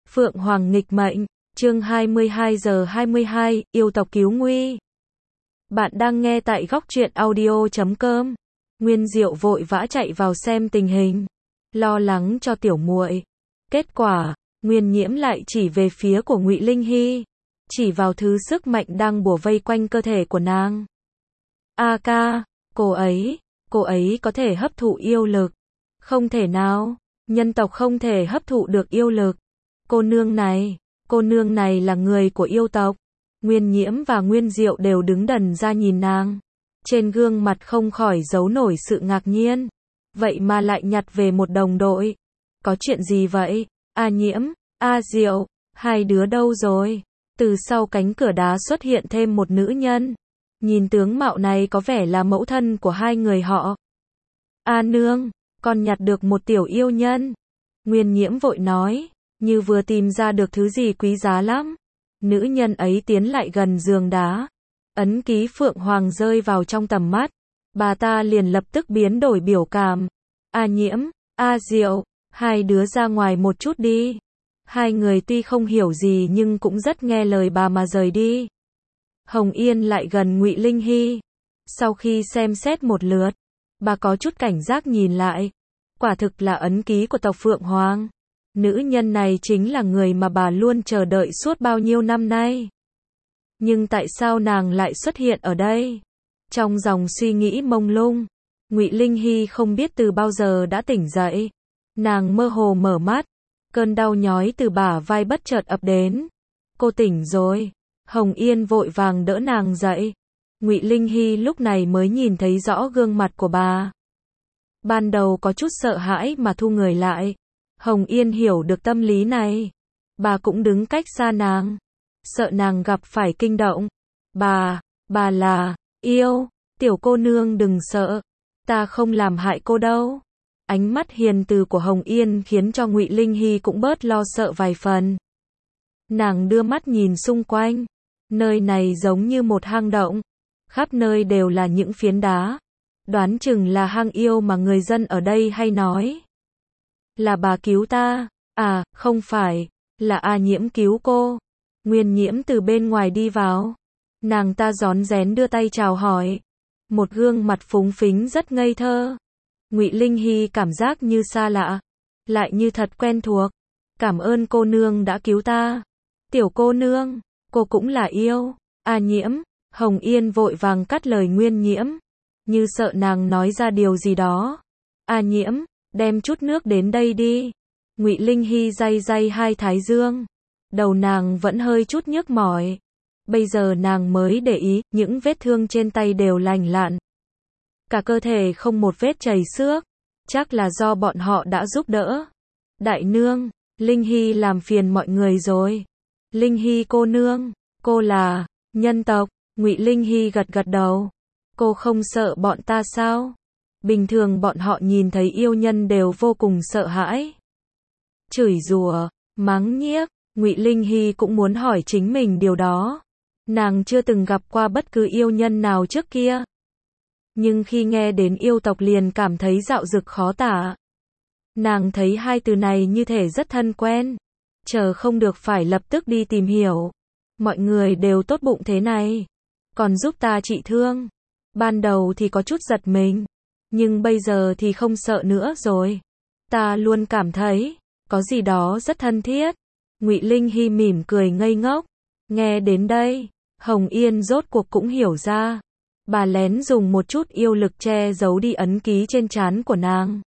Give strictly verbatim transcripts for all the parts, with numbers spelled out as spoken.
Phượng Hoàng nghịch mệnh, chương hai mươi hai giờ hai mươi hai, yêu tộc cứu nguy. Bạn đang nghe tại góc truyện audio chấm com. Nguyên Diệu vội vã chạy vào xem tình hình, lo lắng cho tiểu muội. Kết quả, Nguyên Nhiễm lại chỉ về phía của Ngụy Linh Hy, chỉ vào thứ sức mạnh đang bủa vây quanh cơ thể của nàng. A ca, cô ấy, cô ấy có thể hấp thụ yêu lực. Không thể nào, nhân tộc không thể hấp thụ được yêu lực. Cô nương này, cô nương này là người của yêu tộc. Nguyên Nhiễm và Nguyên Diệu đều đứng đần ra nhìn nàng. Trên gương mặt không khỏi giấu nổi sự ngạc nhiên. Vậy mà lại nhặt về một đồng đội. Có chuyện gì vậy? A Nhiễm, A Diệu, hai đứa đâu rồi? Từ sau cánh cửa đá xuất hiện thêm một nữ nhân. Nhìn tướng mạo này có vẻ là mẫu thân của hai người họ. A nương, con nhặt được một tiểu yêu nhân. Nguyên Nhiễm vội nói, như vừa tìm ra được thứ gì quý giá lắm. Nữ nhân ấy tiến lại gần giường đá. Ấn ký Phượng Hoàng rơi vào trong tầm mắt. Bà ta liền lập tức biến đổi biểu cảm. A Nhiễm, A Diệu, hai đứa ra ngoài một chút đi. Hai người tuy không hiểu gì nhưng cũng rất nghe lời bà mà rời đi. Hồng Yên lại gần Ngụy Linh Hy. Sau khi xem xét một lượt, bà có chút cảnh giác nhìn lại. Quả thực là ấn ký của tộc Phượng Hoàng. Nữ nhân này chính là người mà bà luôn chờ đợi suốt bao nhiêu năm nay. Nhưng tại sao nàng lại xuất hiện ở đây? Trong dòng suy nghĩ mông lung, Ngụy Linh Hy không biết từ bao giờ đã tỉnh dậy. Nàng mơ hồ mở mắt, cơn đau nhói từ bả vai bất chợt ập đến. Cô tỉnh rồi. Hồng Yên vội vàng đỡ nàng dậy. Ngụy Linh Hy lúc này mới nhìn thấy rõ gương mặt của bà. Ban đầu có chút sợ hãi mà thu người lại. Hồng Yên hiểu được tâm lý này. Bà cũng đứng cách xa nàng, sợ nàng gặp phải kinh động. Bà, bà là, yêu, tiểu cô nương đừng sợ. Ta không làm hại cô đâu. Ánh mắt hiền từ của Hồng Yên khiến cho Ngụy Linh Hy cũng bớt lo sợ vài phần. Nàng đưa mắt nhìn xung quanh. Nơi này giống như một hang động. Khắp nơi đều là những phiến đá. Đoán chừng là hang yêu mà người dân ở đây hay nói. Là bà cứu ta. À, không phải. Là A Nhiễm cứu cô. Nguyên Nhiễm từ bên ngoài đi vào. Nàng ta rón rén đưa tay chào hỏi. Một gương mặt phúng phính rất ngây thơ. Ngụy Linh Hy cảm giác như xa lạ, lại như thật quen thuộc. Cảm ơn cô nương đã cứu ta. Tiểu cô nương, cô cũng là yêu. A Nhiễm, Hồng Yên vội vàng cắt lời Nguyên Nhiễm, như sợ nàng nói ra điều gì đó. A Nhiễm, đem chút nước đến đây đi. Ngụy Linh Hy day day hai thái dương. Đầu nàng vẫn hơi chút nhức mỏi. Bây giờ nàng mới để ý, những vết thương trên tay đều lành lặn. Cả cơ thể không một vết chảy xước. Chắc là do bọn họ đã giúp đỡ. Đại nương, Linh Hy làm phiền mọi người rồi. Linh Hy cô nương, cô là nhân tộc. Ngụy Linh Hy gật gật đầu. Cô không sợ bọn ta sao? Bình thường bọn họ nhìn thấy yêu nhân đều vô cùng sợ hãi. Chửi rủa, mắng nhiếc. Ngụy Linh Hy cũng muốn hỏi chính mình điều đó. Nàng chưa từng gặp qua bất cứ yêu nhân nào trước kia. Nhưng khi nghe đến yêu tộc liền cảm thấy dạo dực khó tả. Nàng thấy hai từ này như thể rất thân quen. Chờ không được phải lập tức đi tìm hiểu. Mọi người đều tốt bụng thế này, còn giúp ta trị thương. Ban đầu thì có chút giật mình, nhưng bây giờ thì không sợ nữa rồi. Ta luôn cảm thấy có gì đó rất thân thiết. Ngụy Linh Hy mỉm cười ngây ngốc. Nghe đến đây, Hồng Yên rốt cuộc cũng hiểu ra. Bà lén dùng một chút yêu lực che giấu đi ấn ký trên trán của nàng.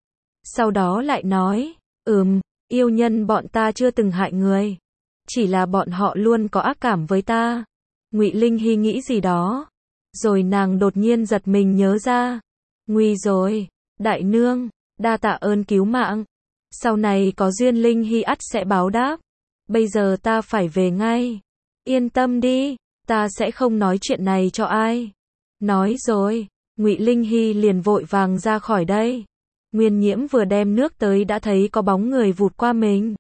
Sau đó lại nói, ừm, yêu nhân bọn ta chưa từng hại người. Chỉ là bọn họ luôn có ác cảm với ta. Ngụy Linh Hy nghĩ gì đó. Rồi nàng đột nhiên giật mình nhớ ra. Nguy rồi, đại nương, đa tạ ơn cứu mạng. Sau này có duyên Linh Hy ắt sẽ báo đáp. Bây giờ ta phải về ngay. Yên tâm đi, ta sẽ không nói chuyện này cho ai. Nói rồi, Ngụy Linh Hy liền vội vàng ra khỏi đây. Nguyên Nhiễm vừa đem nước tới đã thấy có bóng người vụt qua mình.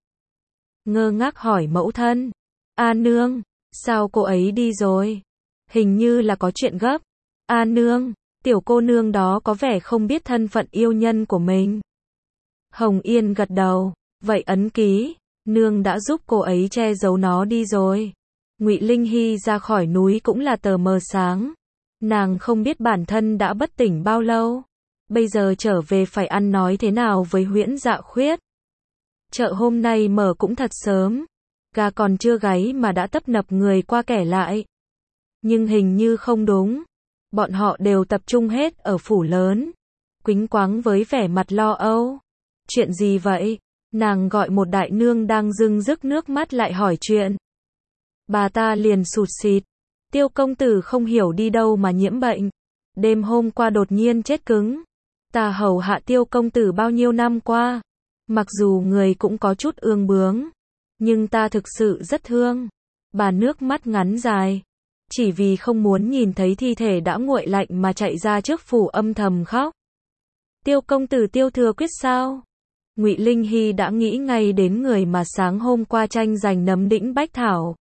Ngơ ngác hỏi mẫu thân. A nương, sao cô ấy đi rồi? Hình như là có chuyện gấp. A nương, tiểu cô nương đó có vẻ không biết thân phận yêu nhân của mình. Hồng Yên gật đầu. Vậy ấn ký, Nương đã giúp cô ấy che giấu nó đi rồi. Ngụy Linh Hy ra khỏi núi cũng là tờ mờ sáng. Nàng không biết bản thân đã bất tỉnh bao lâu. Bây giờ trở về phải ăn nói thế nào với Huyễn Dạ Khuyết. Chợ hôm nay mở cũng thật sớm. Gà còn chưa gáy mà đã tấp nập người qua kẻ lại. Nhưng hình như không đúng. Bọn họ đều tập trung hết ở phủ lớn. Quýnh quáng với vẻ mặt lo âu. Chuyện gì vậy? Nàng gọi một đại nương đang rưng rức nước mắt lại hỏi chuyện. Bà ta liền sụt sịt. Tiêu công tử không hiểu đi đâu mà nhiễm bệnh. Đêm hôm qua đột nhiên chết cứng. Ta hầu hạ Tiêu công tử bao nhiêu năm qua. Mặc dù người cũng có chút ương bướng. Nhưng ta thực sự rất thương. Bà nước mắt ngắn dài. Chỉ vì không muốn nhìn thấy thi thể đã nguội lạnh mà chạy ra trước phủ âm thầm khóc. Tiêu công tử Tiêu Thừa Quyết sao? Ngụy Linh Hy đã nghĩ ngay đến người mà sáng hôm qua tranh giành nấm đĩnh bách thảo.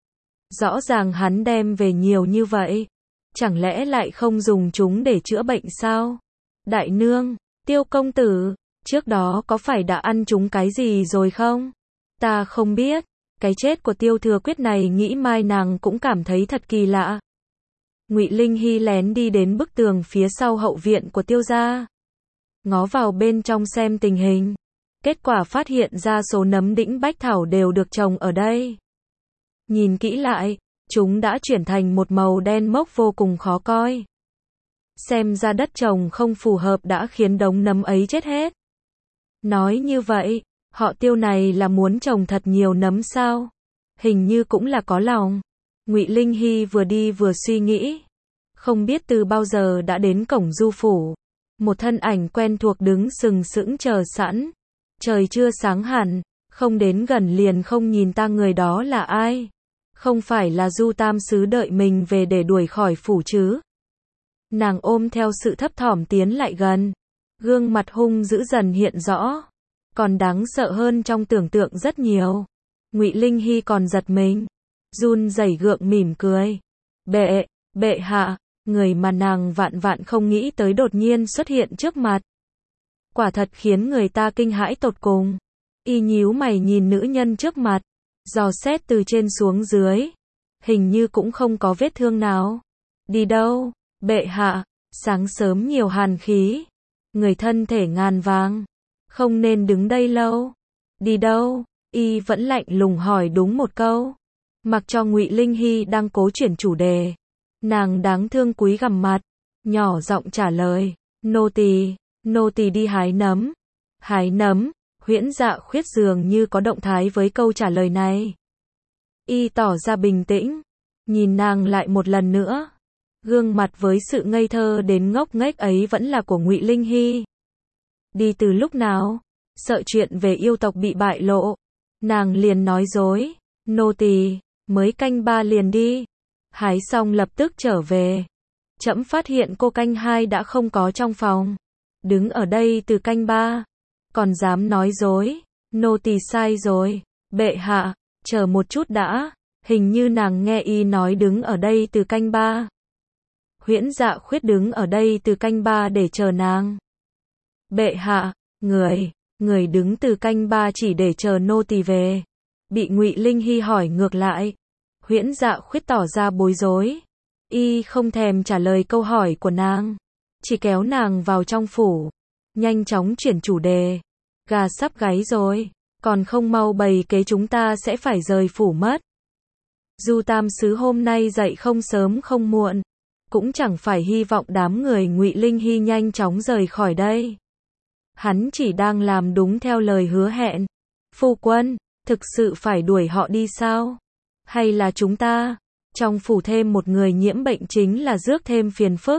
Rõ ràng hắn đem về nhiều như vậy. Chẳng lẽ lại không dùng chúng để chữa bệnh sao? Đại nương, Tiêu công tử, trước đó có phải đã ăn chúng cái gì rồi không? Ta không biết. Cái chết của Tiêu Thừa Quyết này nghĩ mai nàng cũng cảm thấy thật kỳ lạ. Ngụy Linh Hy lén đi đến bức tường phía sau hậu viện của Tiêu gia. Ngó vào bên trong xem tình hình. Kết quả phát hiện ra số nấm đĩnh bách thảo đều được trồng ở đây. Nhìn kỹ lại, chúng đã chuyển thành một màu đen mốc vô cùng khó coi. Xem ra đất trồng không phù hợp đã khiến đống nấm ấy chết hết. Nói như vậy, họ Tiêu này là muốn trồng thật nhiều nấm sao? Hình như cũng là có lòng. Ngụy Linh Hy vừa đi vừa suy nghĩ. Không biết từ bao giờ đã đến cổng du phủ. Một thân ảnh quen thuộc đứng sừng sững chờ sẵn. Trời chưa sáng hẳn, không đến gần liền không nhìn ta người đó là ai. Không phải là Du Tam Sứ đợi mình về để đuổi khỏi phủ chứ. Nàng ôm theo sự thấp thỏm tiến lại gần. Gương mặt hung dữ dần hiện rõ. Còn đáng sợ hơn trong tưởng tượng rất nhiều. Ngụy Linh Hy còn giật mình. Run rẩy gượng mỉm cười. Bệ, bệ hạ, người mà nàng vạn vạn không nghĩ tới đột nhiên xuất hiện trước mặt. Quả thật khiến người ta kinh hãi tột cùng. Y nhíu mày nhìn nữ nhân trước mặt. Dò xét từ trên xuống dưới. Hình như cũng không có vết thương nào. Đi đâu? Bệ hạ, sáng sớm nhiều hàn khí. Người thân thể ngàn vàng. Không nên đứng đây lâu. Đi đâu? Y vẫn lạnh lùng hỏi đúng một câu. Mặc cho Ngụy Linh Hy đang cố chuyển chủ đề. Nàng đáng thương cúi gằm mặt. Nhỏ giọng trả lời. Nô tỳ, nô tỳ đi hái nấm. Hái nấm? Huyễn Dạ Khuyết dường như có động thái với câu trả lời này. Y tỏ ra bình tĩnh. Nhìn nàng lại một lần nữa. Gương mặt với sự ngây thơ đến ngốc nghếch ấy vẫn là của Ngụy Linh Hy. Đi từ lúc nào? Sợ chuyện về yêu tộc bị bại lộ. Nàng liền nói dối. Nô tỳ, mới canh ba liền đi. Hái xong lập tức trở về. Trẫm phát hiện cô canh hai đã không có trong phòng. Đứng ở đây từ canh ba. Còn dám nói dối. Nô tỳ sai rồi. Bệ hạ, chờ một chút đã. Hình như nàng nghe y nói đứng ở đây từ canh ba. Huyễn Dạ Khuyết đứng ở đây từ canh ba để chờ nàng. Bệ hạ, người, người đứng từ canh ba chỉ để chờ nô tỳ về. Bị Ngụy Linh Hy hỏi ngược lại. Huyễn Dạ Khuyết tỏ ra bối rối. Y không thèm trả lời câu hỏi của nàng. Chỉ kéo nàng vào trong phủ. Nhanh chóng chuyển chủ đề. Gà sắp gáy rồi. Còn không mau bày kế chúng ta sẽ phải rời phủ mất. Du Tam Sứ hôm nay dậy không sớm không muộn. Cũng chẳng phải hy vọng đám người Ngụy Linh Hy nhanh chóng rời khỏi đây. Hắn chỉ đang làm đúng theo lời hứa hẹn. Phu quân, thực sự phải đuổi họ đi sao? Hay là chúng ta, trong phủ thêm một người nhiễm bệnh chính là rước thêm phiền phức?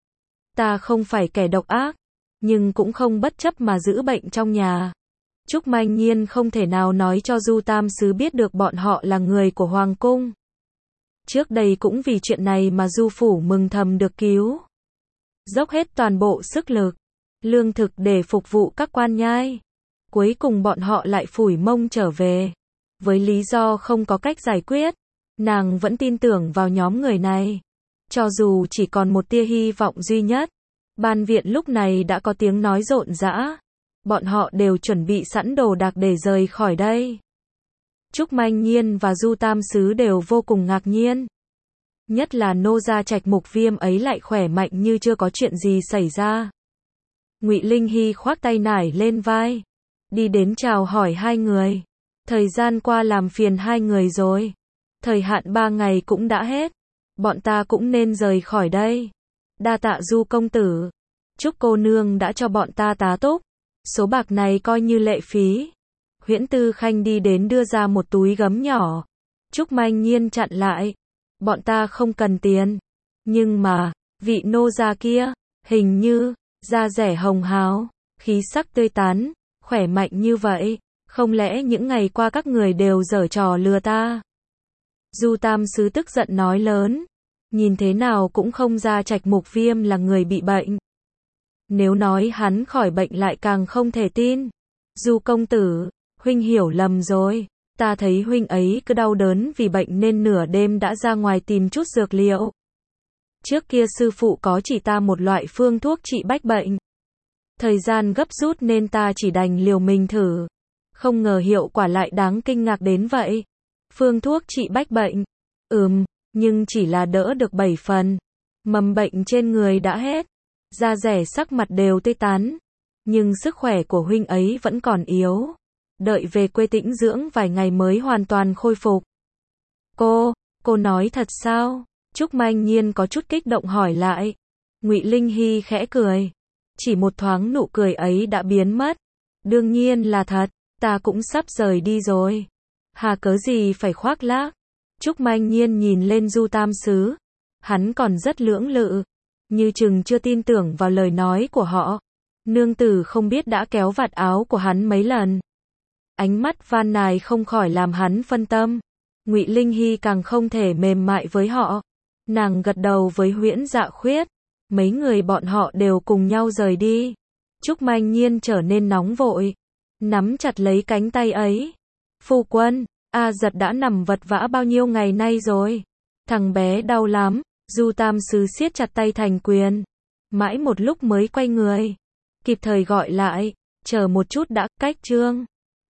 Ta không phải kẻ độc ác, nhưng cũng không bất chấp mà giữ bệnh trong nhà. Trúc Manh Nhiên không thể nào nói cho Du Tam Sứ biết được bọn họ là người của Hoàng Cung. Trước đây cũng vì chuyện này mà Du Phủ mừng thầm được cứu. Dốc hết toàn bộ sức lực, lương thực để phục vụ các quan nhai. Cuối cùng bọn họ lại phủi mông trở về. Với lý do không có cách giải quyết, nàng vẫn tin tưởng vào nhóm người này. Cho dù chỉ còn một tia hy vọng duy nhất, ban viện lúc này đã có tiếng nói rộn rã. Bọn họ đều chuẩn bị sẵn đồ đạc để rời khỏi đây. Trúc Manh Nhiên và Du Tam Sứ đều vô cùng ngạc nhiên. Nhất là nô gia Trạch Mục Viêm ấy lại khỏe mạnh như chưa có chuyện gì xảy ra. Ngụy Linh Hy khoác tay nải lên vai, đi đến chào hỏi hai người. Thời gian qua làm phiền hai người rồi. Thời hạn ba ngày cũng đã hết. Bọn ta cũng nên rời khỏi đây. Đa tạ Du công tử. Trúc cô nương đã cho bọn ta tá túc. Số bạc này coi như lệ phí. Huyễn Tư Khanh đi đến đưa ra một túi gấm nhỏ. Trúc Manh Nhiên chặn lại. Bọn ta không cần tiền. Nhưng mà, vị nô gia kia, hình như, da rẻ hồng hào, khí sắc tươi tắn, khỏe mạnh như vậy. Không lẽ những ngày qua các người đều giở trò lừa ta? Du Tam Sứ tức giận nói lớn. Nhìn thế nào cũng không ra Trạch Mục Viêm là người bị bệnh. Nếu nói hắn khỏi bệnh lại càng không thể tin. Du công tử, huynh hiểu lầm rồi. Ta thấy huynh ấy cứ đau đớn vì bệnh nên nửa đêm đã ra ngoài tìm chút dược liệu. Trước kia sư phụ có chỉ ta một loại phương thuốc trị bách bệnh. Thời gian gấp rút nên ta chỉ đành liều mình thử. Không ngờ hiệu quả lại đáng kinh ngạc đến vậy. Phương thuốc trị bách bệnh. Ừm, nhưng chỉ là đỡ được bảy phần. Mầm bệnh trên người đã hết. Da rẻ sắc mặt đều tươi tắn. Nhưng sức khỏe của huynh ấy vẫn còn yếu. Đợi về quê tĩnh dưỡng vài ngày mới hoàn toàn khôi phục. Cô, cô nói thật sao? Trúc Manh Nhiên có chút kích động hỏi lại. Ngụy Linh Hy khẽ cười. Chỉ một thoáng nụ cười ấy đã biến mất. Đương nhiên là thật, ta cũng sắp rời đi rồi. Hà cớ gì phải khoác lác? Trúc Manh Nhiên nhìn lên Du Tam Sứ. Hắn còn rất lưỡng lự. Như chừng chưa tin tưởng vào lời nói của họ. Nương tử không biết đã kéo vạt áo của hắn mấy lần. Ánh mắt van nài không khỏi làm hắn phân tâm. Ngụy Linh Hy càng không thể mềm mại với họ. Nàng gật đầu với Huyễn Dạ Khuyết. Mấy người bọn họ đều cùng nhau rời đi. Trúc Manh Nhiên trở nên nóng vội. Nắm chặt lấy cánh tay ấy. Phu quân, A Giật đã nằm vật vã bao nhiêu ngày nay rồi. Thằng bé đau lắm. Du Tam Sứ siết chặt tay thành quyền. Mãi một lúc mới quay người. Kịp thời gọi lại. Chờ một chút đã, cách trương.